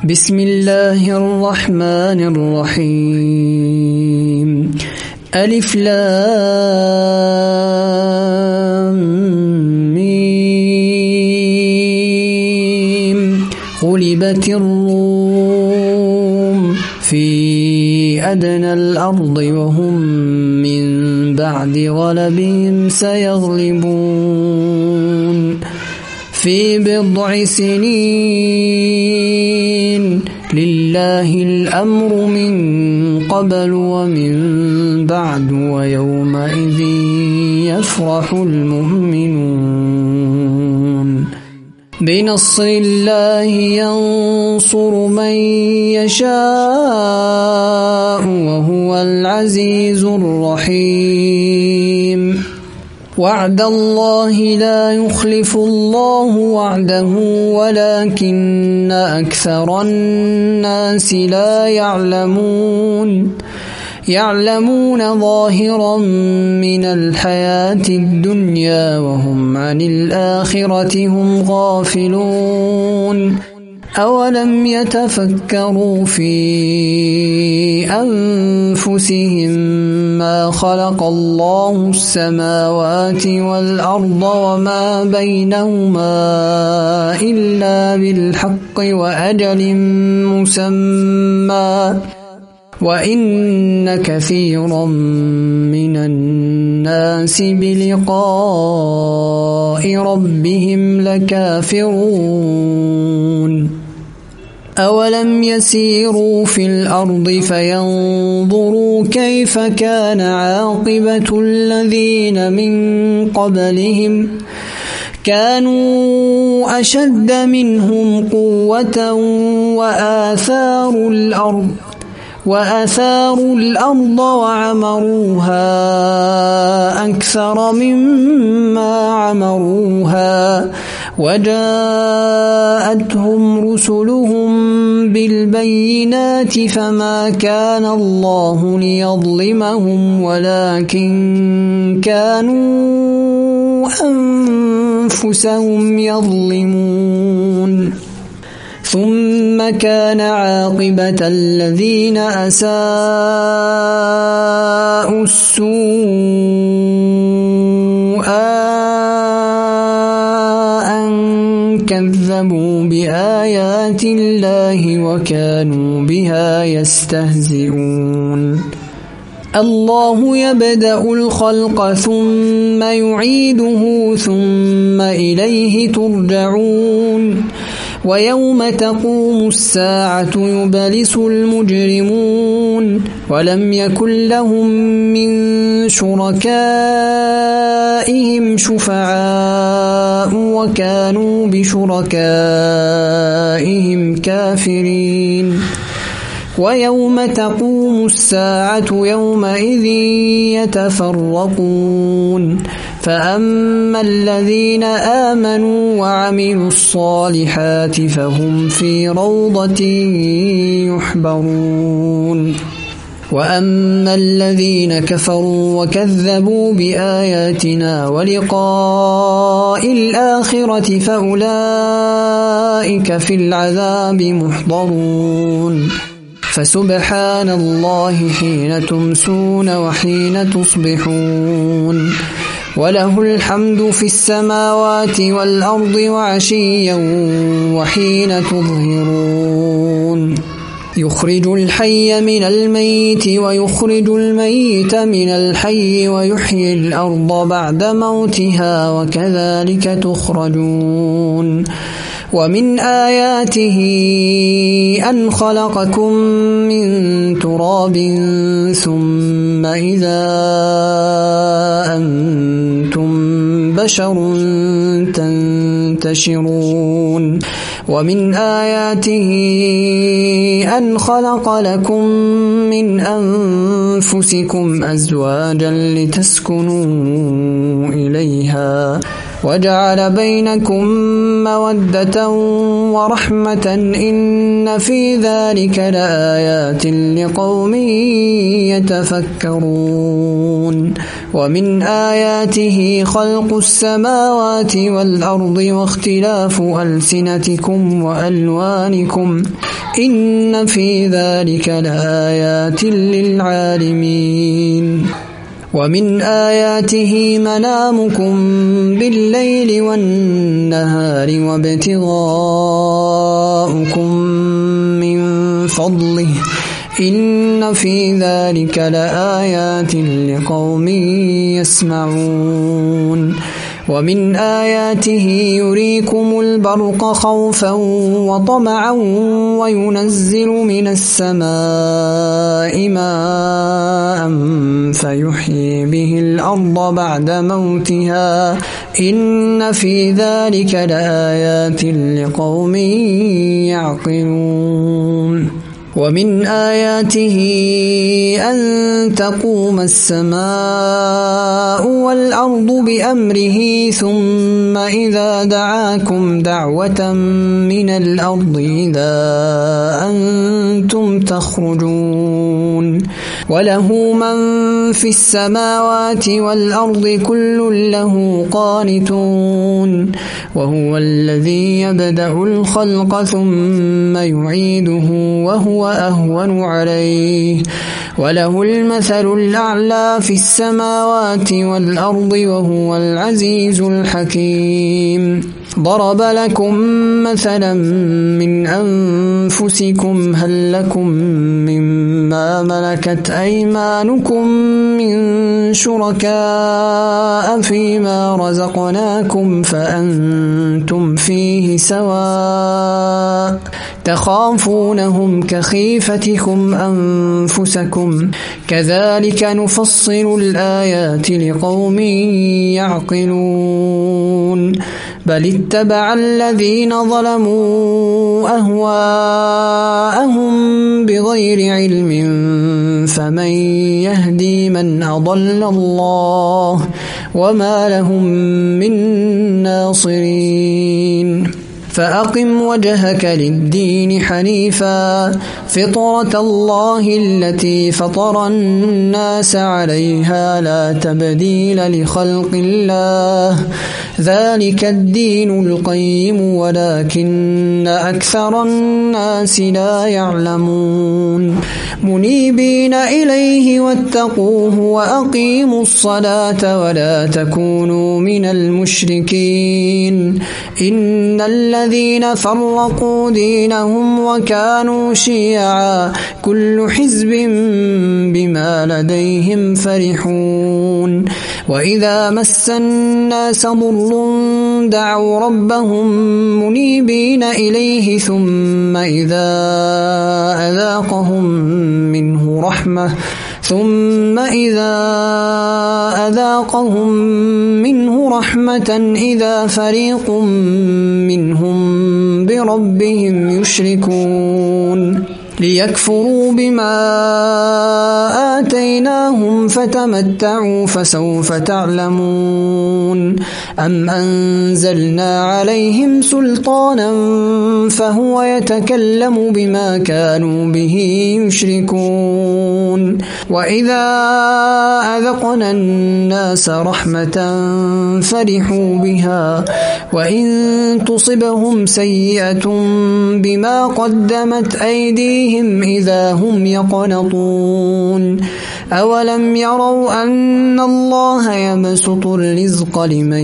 بسم الله الرحمن الرحيم. ألف لام ميم. غلبت الروم في أدنى الأرض وهم من بعد غلبهم سيغلبون في بضع سنين. لله الأمر من قبل ومن بعد ويومئذ يفرح المؤمنون. بنصر الله ينصر من يشاء وهو العزيز الرحيم. وعد الله لا يخلف الله وعده ولكن أكثر الناس لا يعلمون ظاهرا من الحياة الدنيا وهم عن الآخرة هم غافلون. أولم يتفكروا في أنفسهم ما خلق الله السماوات والأرض وما بينهما إلا بالحق وأجل مسمى وإن كثيرا من الناس بلقاء ربهم لكافرون. أولم يسيروا في الأرض فينظروا كيف كان عاقبة الذين من قبلهم كانوا أشد منهم قوة وآثاروا الأرض وعمروها أكثر مما عمروها وجاءتهم رسلهم بالبينات فما كان الله ليظلمهم ولكن كانوا أنفسهم يظلمون. ثم كان عاقبة الذين أساءوا السوء أن كذبوا بآيات الله وكانوا بها يستهزئون. الله يبدأ الخلق ثم يعيده ثم إليه ترجعون. ويوم تقوم الساعة يبلس المجرمون ولم يكن لهم من شركائهم شفعاء وكانوا بشركائهم كافرين. ويوم تقوم الساعة يومئذ يتفرقون فأما الذين آمنوا وعملوا الصالحات فهم في روضة يحبرون. وأما الذين كفروا وكذبوا بآياتنا ولقاء الآخرة فأولئك في العذاب محضرون. فسبحان الله حين تمسون وحين تصبحون وله الحمد في السماوات والأرض وعشيا وحين تظهرون. يخرج الحي من الميت ويخرج الميت من الحي ويحيي الأرض بعد موتها وكذلك تخرجون. ومن آياته أن خلقكم من تراب ثم إذا أنتم بشر تنتشرون. ومن آياته أن خلق لكم من أنفسكم أزواجا لتسكنوا إليها وجعل بينكم مودة ورحمة إن في ذلك لآيات لقوم يتفكرون. ومن آياته خلق السماوات والأرض واختلاف ألسنتكم وألوانكم إن في ذلك لآيات للعالمين ومن آياته منامكم بالليل والنهار وابتغاؤكم من فضله إن في ذلك لآيات لقوم يسمعون ومن آياته يريكم البرق خوفا وطمعا وينزل من السماء ماء فيحيي به الأرض بعد موتها إن في ذلك لآيات لقوم يعقلون ومن آياته أن تقوم السماء والأرض بأمره ثم إذا دعاكم دعوة من الأرض إذا أنتم تخرجون وله من في السماوات والأرض كل له قانتون وهو الذي يبدأ الخلق ثم يعيده وهو أهون عليه وله المثل الأعلى في السماوات والأرض وهو العزيز الحكيم ضرب لكم مثلا من أنفسكم هل لكم مما ملكت أيمانكم من شركاء فيما رزقناكم فأنتم فيه سواء تخافونهم كخيفتكم أنفسكم كذلك نفصل الآيات لقوم يعقلون بل اتبع الذين ظلموا أهواءهم بغير علم فمن يهدي من أضل الله وما لهم من ناصرين فأقم وجهك للدين حنيفا فطرة الله التي فطر الناس عليها لا تبديل لخلق الله ذلك الدين القيم ولكن أكثر الناس لا يعلمون منيبين إليه واتقوه وأقيموا الصلاة ولا تكونوا من المشركين إن الذين فرقوا دينهم وكانوا شيعا كل حزب بما لديهم فرحون وإذا مس الناس ضر دعوا ربهم منيبين إليه ثم إذا أذاقهم منه رحمة إذا فريق منهم بربهم يشركون ليكفروا بما آتيناهم فتمتعوا فسوف تعلمون أم أنزلنا عليهم سلطانا فهو يتكلم بما كانوا به يشركون وإذا أذقنا الناس رحمة فرحوا بها وإن تصبهم سيئة بما قدمت أيديهم إذا هم يقنطون أولم يروا أن الله يبسط الرزق لمن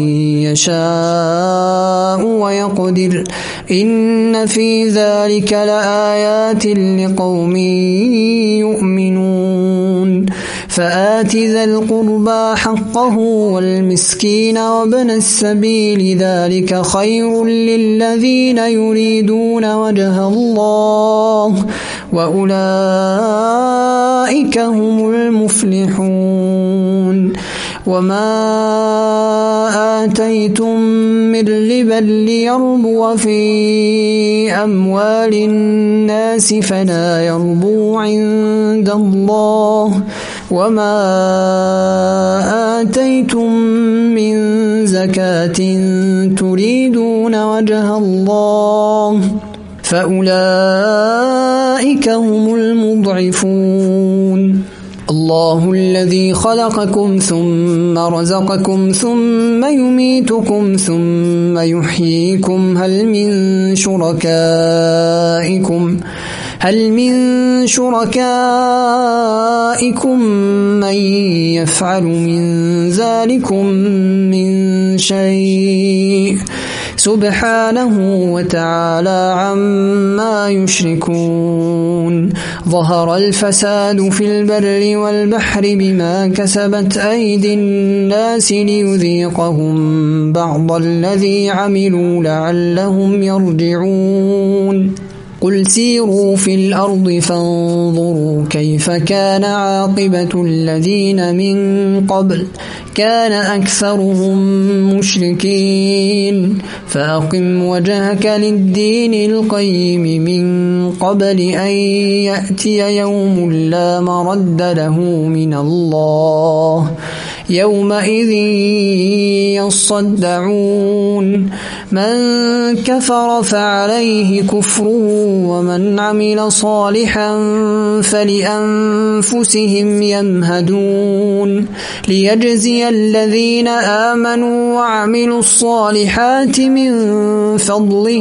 يشاء ويقدر إن في ذلك لآيات لقوم يؤمنون فآت ذا القربى حقه والمسكين وابن السبيل ذلك خير للذين يريدون وجه الله وأولئك هم المفلحون وما آتيتم من ربا ليربو في أموال الناس فلا يربو عند الله وما آتيتم من زكاة تريدون وجه الله فأولئك هم المضعفون الله الذي خلقكم ثم رزقكم ثم يميتكم ثم يحييكم هل من شركائكم من يفعل من ذلكم من شيء سبحانه وتعالى عما يشركون ظهر الفساد في البر والبحر بما كسبت أيدي الناس ليذيقهم بعض الذي عملوا لعلهم يرجعون قل سيروا في الأرض فانظروا كيف كان عاقبة الذين من قبل كان أكثرهم مشركين فأقم وجهك للدين القيم من قبل أن يأتي يوم لا مرد له من الله يومئذ يصدعون من كفر فعليه كفره ومن عمل صالحا فلأنفسهم يمهدون ليجزي الذين آمنوا وعملوا الصالحات من فضله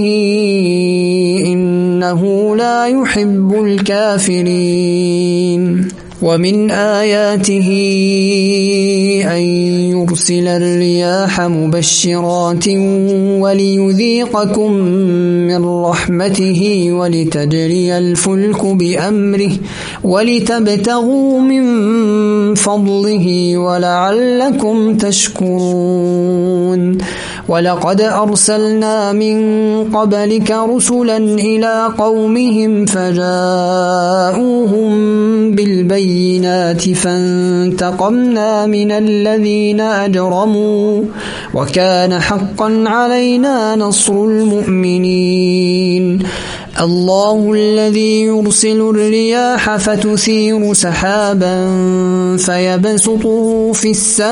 إنه لا يحب الكافرين ومن آياته أن يرسل الرياح مبشرات وليذيقكم من رحمته ولتجري الفلك بأمره ولتبتغوا من فضله ولعلكم تشكرون ولقد أرسلنا من قبلك رسلا إلى قومهم فجاءوهم بالبينات فانتقمنا من الذين أجرموا وكان حقا علينا نصر المؤمنين الله الذي يرسل الرياح فتثير سحابا فيبسطه في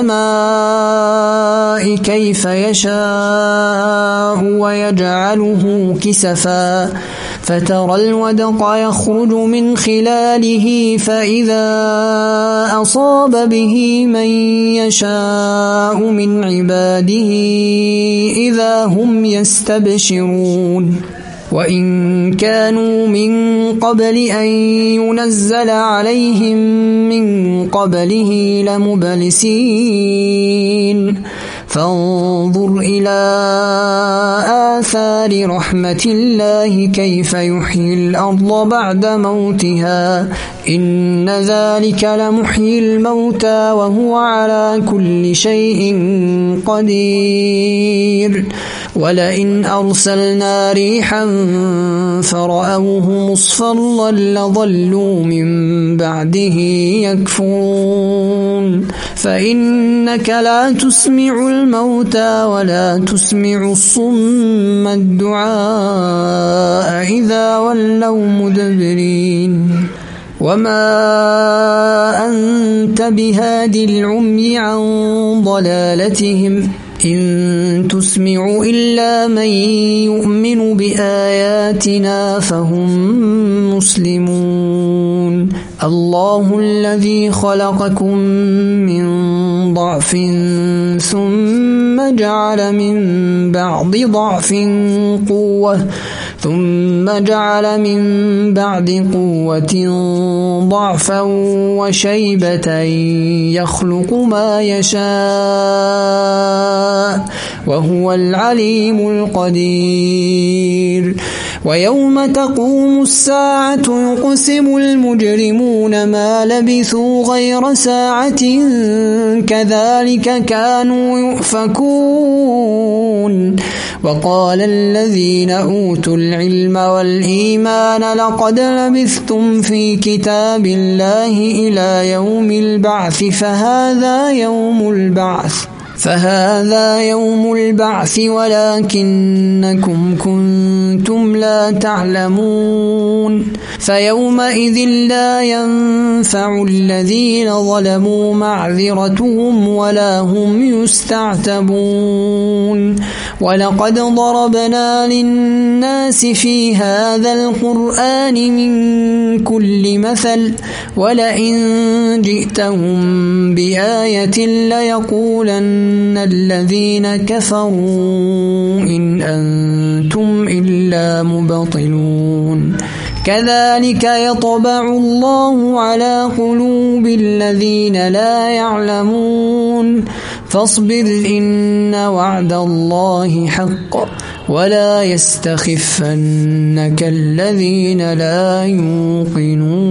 السماء كيف يشاء ويجعله كسفا فترى الودق يخرج من خلاله فإذا أصاب به من يشاء من عباده إذا هم يستبشرون وإن كانوا من قبل أن ينزل عليهم من قبله لمبلسين فانظر إلى آثار رحمة الله كيف يحيي الأرض بعد موتها إن ذلك لمحيي الموتى وهو على كل شيء قدير ولئن أرسلنا ريحا فرأوه مصفرا لظلوا من بعده يكفرون فإنك لا تسمع الموتى ولا تسمع الصم الدعاء إذا ولوا مدبرين وما أنت بهادي العمي عن ضلالتهم إن تسمع إلا من يؤمن بآياتنا فهم مسلمون الله الذي خلقكم من ضعف ثم جعل من بعد ضعف قوة ثم جعل من بعد قوة ضعفا وشيبة يخلق ما يشاء وهو العليم القدير ويوم تقوم الساعة يقسم المجرمون ما لبثوا غير ساعة كذلك كانوا يؤفكون وقال الذين أوتوا العلم والإيمان لقد لبثتم في كتاب الله إلى يوم البعث فهذا يوم البعث ولكنكم كنتم لا تعلمون فيومئذ لا ينفع الذين ظلموا معذرتهم ولا هم يستعتبون ولقد ضربنا للناس في هذا القرآن من كل مثل ولئن جئتهم بآية ليقولن الذين كفروا إن أنتم إلا مبطلون كذلك يطبع الله على قلوب الذين لا يعلمون فاصبر إن وعد الله حق ولا يستخفنك الذين لا يوقنون